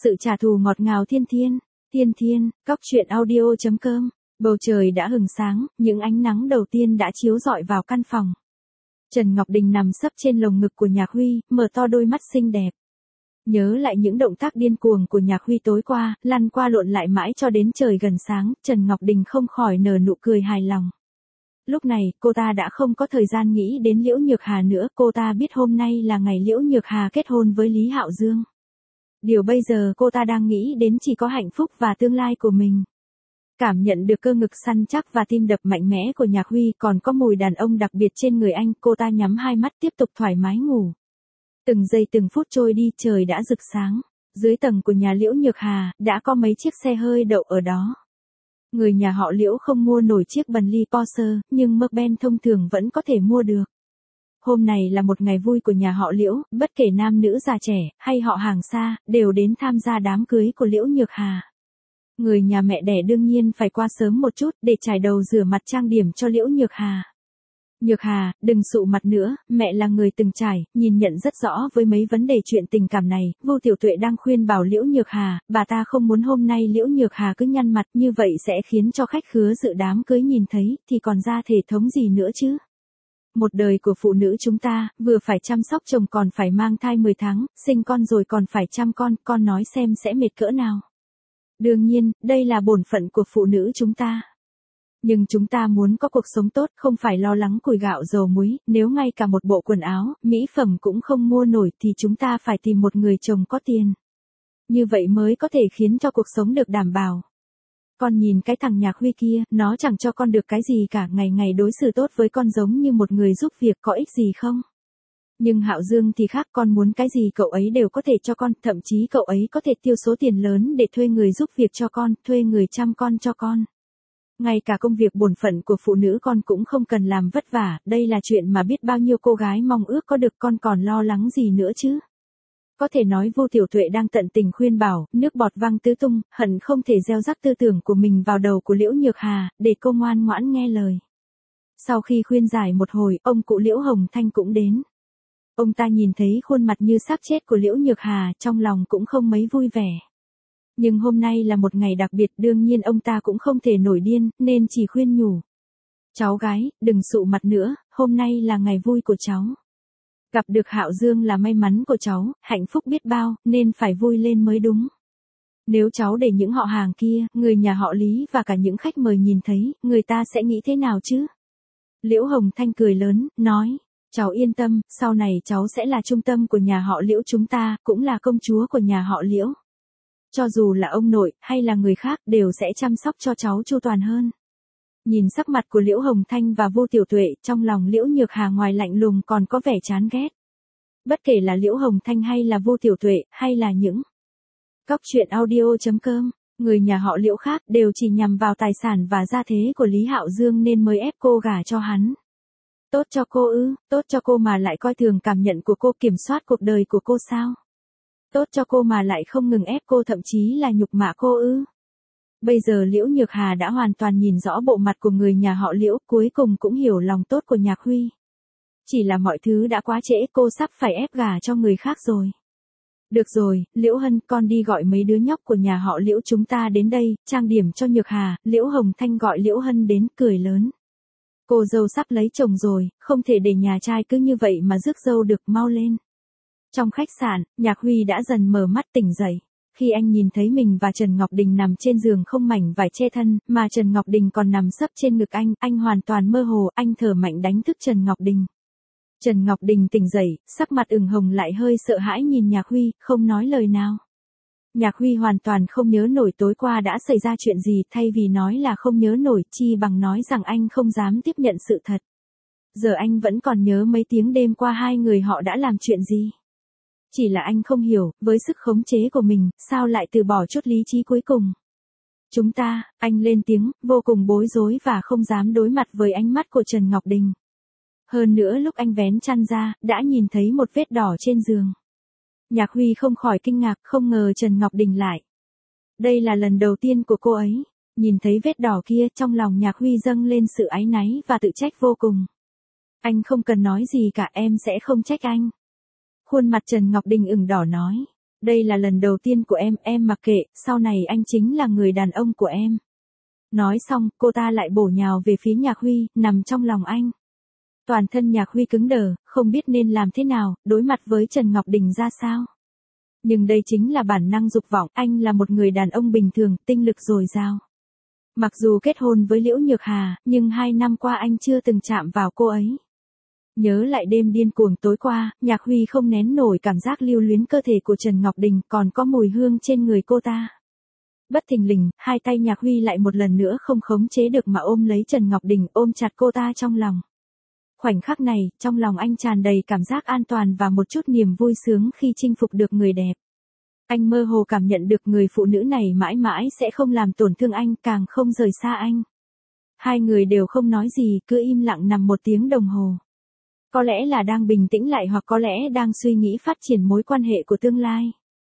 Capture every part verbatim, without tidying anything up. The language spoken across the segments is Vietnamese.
Sự trả thù ngọt ngào thiên thiên, thiên thiên, cóc truyện audio chấm com. Bầu trời đã hừng sáng, những ánh nắng đầu tiên đã chiếu rọi vào căn phòng. Trần Ngọc Đình nằm sấp trên lồng ngực của Nhạc Huy, mở to đôi mắt xinh đẹp. Nhớ lại những động tác điên cuồng của Nhạc Huy tối qua, lăn qua lộn lại mãi cho đến trời gần sáng, Trần Ngọc Đình không khỏi nở nụ cười hài lòng. Lúc này, cô ta đã không có thời gian nghĩ đến Liễu Nhược Hà nữa, cô ta biết hôm nay là ngày Liễu Nhược Hà kết hôn với Lý Hạo Dương. Điều bây giờ cô ta đang nghĩ đến chỉ có hạnh phúc và tương lai của mình. Cảm nhận được cơ ngực săn chắc và tim đập mạnh mẽ của Nhạc Huy, còn có mùi đàn ông đặc biệt trên người anh, cô ta nhắm hai mắt tiếp tục thoải mái ngủ. Từng giây từng phút trôi đi, trời đã rực sáng. Dưới tầng của nhà Liễu Nhược Hà, đã có mấy chiếc xe hơi đậu ở đó. Người nhà họ Liễu không mua nổi chiếc Bentley Porsche, nhưng Mercedes thông thường vẫn có thể mua được. Hôm này là một ngày vui của nhà họ Liễu, bất kể nam nữ già trẻ, hay họ hàng xa, đều đến tham gia đám cưới của Liễu Nhược Hà. Người nhà mẹ đẻ đương nhiên phải qua sớm một chút, để chải đầu rửa mặt trang điểm cho Liễu Nhược Hà. Nhược Hà, đừng sụ mặt nữa, mẹ là người từng trải, nhìn nhận rất rõ với mấy vấn đề chuyện tình cảm này. Vô Tiểu Tuệ đang khuyên bảo Liễu Nhược Hà, bà ta không muốn hôm nay Liễu Nhược Hà cứ nhăn mặt, như vậy sẽ khiến cho khách khứa dự đám cưới nhìn thấy, thì còn ra thể thống gì nữa chứ. Một đời của phụ nữ chúng ta, vừa phải chăm sóc chồng còn phải mang thai mười tháng, sinh con rồi còn phải chăm con, con nói xem sẽ mệt cỡ nào. Đương nhiên, đây là bổn phận của phụ nữ chúng ta. Nhưng chúng ta muốn có cuộc sống tốt, không phải lo lắng củi gạo dầu muối, nếu ngay cả một bộ quần áo, mỹ phẩm cũng không mua nổi thì chúng ta phải tìm một người chồng có tiền. Như vậy mới có thể khiến cho cuộc sống được đảm bảo. Con nhìn cái thằng Nhạc Huy kia, nó chẳng cho con được cái gì cả, ngày ngày đối xử tốt với con giống như một người giúp việc, có ích gì không? Nhưng Hạo Dương thì khác, con muốn cái gì cậu ấy đều có thể cho con, thậm chí cậu ấy có thể tiêu số tiền lớn để thuê người giúp việc cho con, thuê người chăm con cho con. Ngay cả công việc bổn phận của phụ nữ con cũng không cần làm vất vả, đây là chuyện mà biết bao nhiêu cô gái mong ước có được, con còn lo lắng gì nữa chứ? Có thể nói Vô Tiểu Tuệ đang tận tình khuyên bảo, nước bọt văng tứ tung, hận không thể gieo rắc tư tưởng của mình vào đầu của Liễu Nhược Hà, để cô ngoan ngoãn nghe lời. Sau khi khuyên giải một hồi, ông cụ Liễu Hồng Thanh cũng đến. Ông ta nhìn thấy khuôn mặt như sắp chết của Liễu Nhược Hà, trong lòng cũng không mấy vui vẻ. Nhưng hôm nay là một ngày đặc biệt, đương nhiên ông ta cũng không thể nổi điên, nên chỉ khuyên nhủ. Cháu gái, đừng sụ mặt nữa, hôm nay là ngày vui của cháu. Gặp được Hạo Dương là may mắn của cháu, hạnh phúc biết bao, nên phải vui lên mới đúng. Nếu cháu để những họ hàng kia, người nhà họ Lý và cả những khách mời nhìn thấy, người ta sẽ nghĩ thế nào chứ? Liễu Hồng Thanh cười lớn, nói. Cháu yên tâm, sau này cháu sẽ là trung tâm của nhà họ Liễu chúng ta, cũng là công chúa của nhà họ Liễu. Cho dù là ông nội, hay là người khác, đều sẽ chăm sóc cho cháu chu toàn hơn. Nhìn sắc mặt của Liễu Hồng Thanh và Vô Tiểu Tuệ, trong lòng Liễu Nhược Hà ngoài lạnh lùng còn có vẻ chán ghét. Bất kể là Liễu Hồng Thanh hay là Vô Tiểu Tuệ, hay là những cóc truyện audio chấm com, người nhà họ Liễu khác đều chỉ nhằm vào tài sản và gia thế của Lý Hạo Dương nên mới ép cô gả cho hắn. Tốt cho cô ư, tốt cho cô mà lại coi thường cảm nhận của cô, kiểm soát cuộc đời của cô sao? Tốt cho cô mà lại không ngừng ép cô, thậm chí là nhục mạ cô ư? Bây giờ Liễu Nhược Hà đã hoàn toàn nhìn rõ bộ mặt của người nhà họ Liễu, cuối cùng cũng hiểu lòng tốt của Nhạc Huy. Chỉ là mọi thứ đã quá trễ, cô sắp phải ép gả cho người khác rồi. Được rồi, Liễu Hân, con đi gọi mấy đứa nhóc của nhà họ Liễu chúng ta đến đây, trang điểm cho Nhược Hà. Liễu Hồng Thanh gọi Liễu Hân đến, cười lớn. Cô dâu sắp lấy chồng rồi, không thể để nhà trai cứ như vậy mà rước dâu được, mau lên. Trong khách sạn, Nhạc Huy đã dần mở mắt tỉnh dậy. Khi anh nhìn thấy mình và Trần Ngọc Đình nằm trên giường không mảnh vải che thân, mà Trần Ngọc Đình còn nằm sấp trên ngực anh, anh hoàn toàn mơ hồ, anh thở mạnh đánh thức Trần Ngọc Đình. Trần Ngọc Đình tỉnh dậy, sắc mặt ửng hồng lại hơi sợ hãi nhìn Nhạc Huy, không nói lời nào. Nhạc Huy hoàn toàn không nhớ nổi tối qua đã xảy ra chuyện gì, thay vì nói là không nhớ nổi, chi bằng nói rằng anh không dám tiếp nhận sự thật. Giờ anh vẫn còn nhớ mấy tiếng đêm qua hai người họ đã làm chuyện gì. Chỉ là anh không hiểu, với sức khống chế của mình, sao lại từ bỏ chút lý trí cuối cùng. Chúng ta, anh lên tiếng, vô cùng bối rối và không dám đối mặt với ánh mắt của Trần Ngọc Đình. Hơn nữa lúc anh vén chăn ra, đã nhìn thấy một vết đỏ trên giường. Nhạc Huy không khỏi kinh ngạc, không ngờ Trần Ngọc Đình lại. Đây là lần đầu tiên của cô ấy. Nhìn thấy vết đỏ kia, trong lòng Nhạc Huy dâng lên sự áy náy và tự trách vô cùng. Anh không cần nói gì cả, em sẽ không trách anh. Khuôn mặt Trần Ngọc Đình ửng đỏ nói. Đây là lần đầu tiên của em, em mặc kệ, sau này anh chính là người đàn ông của em. Nói xong, cô ta lại bổ nhào về phía Nhạc Huy, nằm trong lòng anh. Toàn thân Nhạc Huy cứng đờ, không biết nên làm thế nào, đối mặt với Trần Ngọc Đình ra sao. Nhưng đây chính là bản năng dục vọng, anh là một người đàn ông bình thường, tinh lực dồi dào. Mặc dù kết hôn với Liễu Nhược Hà, nhưng hai năm qua anh chưa từng chạm vào cô ấy. Nhớ lại đêm điên cuồng tối qua, Nhạc Huy không nén nổi cảm giác lưu luyến cơ thể của Trần Ngọc Đình, còn có mùi hương trên người cô ta. Bất thình lình, hai tay Nhạc Huy lại một lần nữa không khống chế được mà ôm lấy Trần Ngọc Đình, ôm chặt cô ta trong lòng. Khoảnh khắc này, trong lòng anh tràn đầy cảm giác an toàn và một chút niềm vui sướng khi chinh phục được người đẹp. Anh mơ hồ cảm nhận được người phụ nữ này mãi mãi sẽ không làm tổn thương anh, càng không rời xa anh. Hai người đều không nói gì, cứ im lặng nằm một tiếng đồng hồ. Có lẽ là đang bình tĩnh lại hoặc có lẽ đang suy nghĩ phát triển mối quan hệ của tương lai.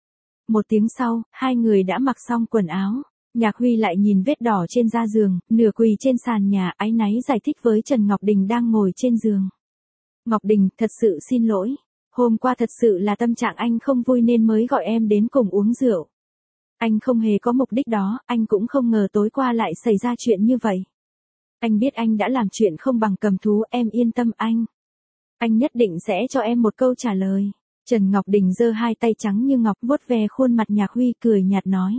Một tiếng sau, hai người đã mặc xong quần áo. Nhạc Huy lại nhìn vết đỏ trên da giường, nửa quỳ trên sàn nhà, áy náy giải thích với Trần Ngọc Đình đang ngồi trên giường. Ngọc Đình, thật sự xin lỗi. Hôm qua thật sự là tâm trạng anh không vui nên mới gọi em đến cùng uống rượu. Anh không hề có mục đích đó, anh cũng không ngờ tối qua lại xảy ra chuyện như vậy. Anh biết anh đã làm chuyện không bằng cầm thú, em yên tâm anh. Anh nhất định sẽ cho em một câu trả lời. Trần Ngọc Đình giơ hai tay trắng như ngọc vuốt ve khuôn mặt Nhạc Huy, cười nhạt nói.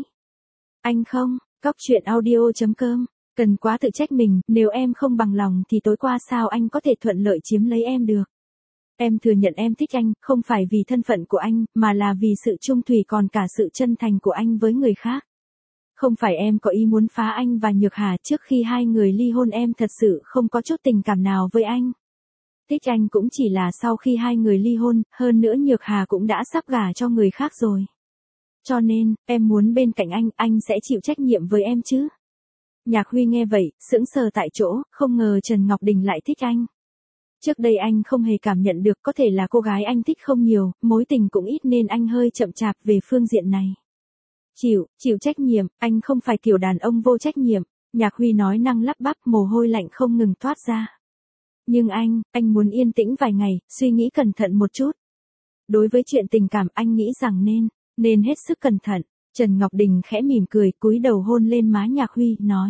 Anh không, Cóc Truyện Audio chấm com, cần quá tự trách mình, nếu em không bằng lòng thì tối qua sao anh có thể thuận lợi chiếm lấy em được. Em thừa nhận em thích anh, không phải vì thân phận của anh, mà là vì sự trung thủy còn cả sự chân thành của anh với người khác. Không phải em có ý muốn phá anh và Nhược Hà, trước khi hai người ly hôn em thật sự không có chút tình cảm nào với anh. Thích anh cũng chỉ là sau khi hai người ly hôn, hơn nữa Nhược Hà cũng đã sắp gả cho người khác rồi. Cho nên, em muốn bên cạnh anh, anh sẽ chịu trách nhiệm với em chứ. Nhạc Huy nghe vậy, sững sờ tại chỗ, không ngờ Trần Ngọc Đình lại thích anh. Trước đây anh không hề cảm nhận được, có thể là cô gái anh thích không nhiều, mối tình cũng ít nên anh hơi chậm chạp về phương diện này. Chịu, chịu trách nhiệm, anh không phải kiểu đàn ông vô trách nhiệm. Nhạc Huy nói năng lắp bắp, mồ hôi lạnh không ngừng toát ra. Nhưng anh, anh muốn yên tĩnh vài ngày, suy nghĩ cẩn thận một chút. Đối với chuyện tình cảm anh nghĩ rằng nên, nên hết sức cẩn thận. Trần Ngọc Đình khẽ mỉm cười, cúi đầu hôn lên má Nhạc Huy, nói.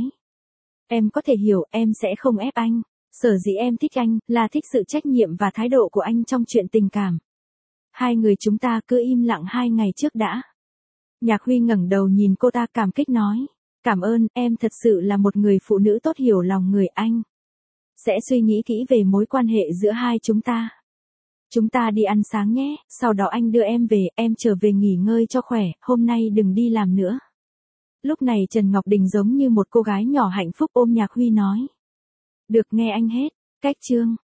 Em có thể hiểu, em sẽ không ép anh. Sở dĩ em thích anh, là thích sự trách nhiệm và thái độ của anh trong chuyện tình cảm. Hai người chúng ta cứ im lặng hai ngày trước đã. Nhạc Huy ngẩng đầu nhìn cô ta cảm kích nói. Cảm ơn, em thật sự là một người phụ nữ tốt hiểu lòng người anh. Sẽ suy nghĩ kỹ về mối quan hệ giữa hai chúng ta. Chúng ta đi ăn sáng nhé, sau đó anh đưa em về, em trở về nghỉ ngơi cho khỏe, hôm nay đừng đi làm nữa. Lúc này Trần Ngọc Đình giống như một cô gái nhỏ hạnh phúc ôm Nhạc Huy nói. Được nghe anh hết, cách chương.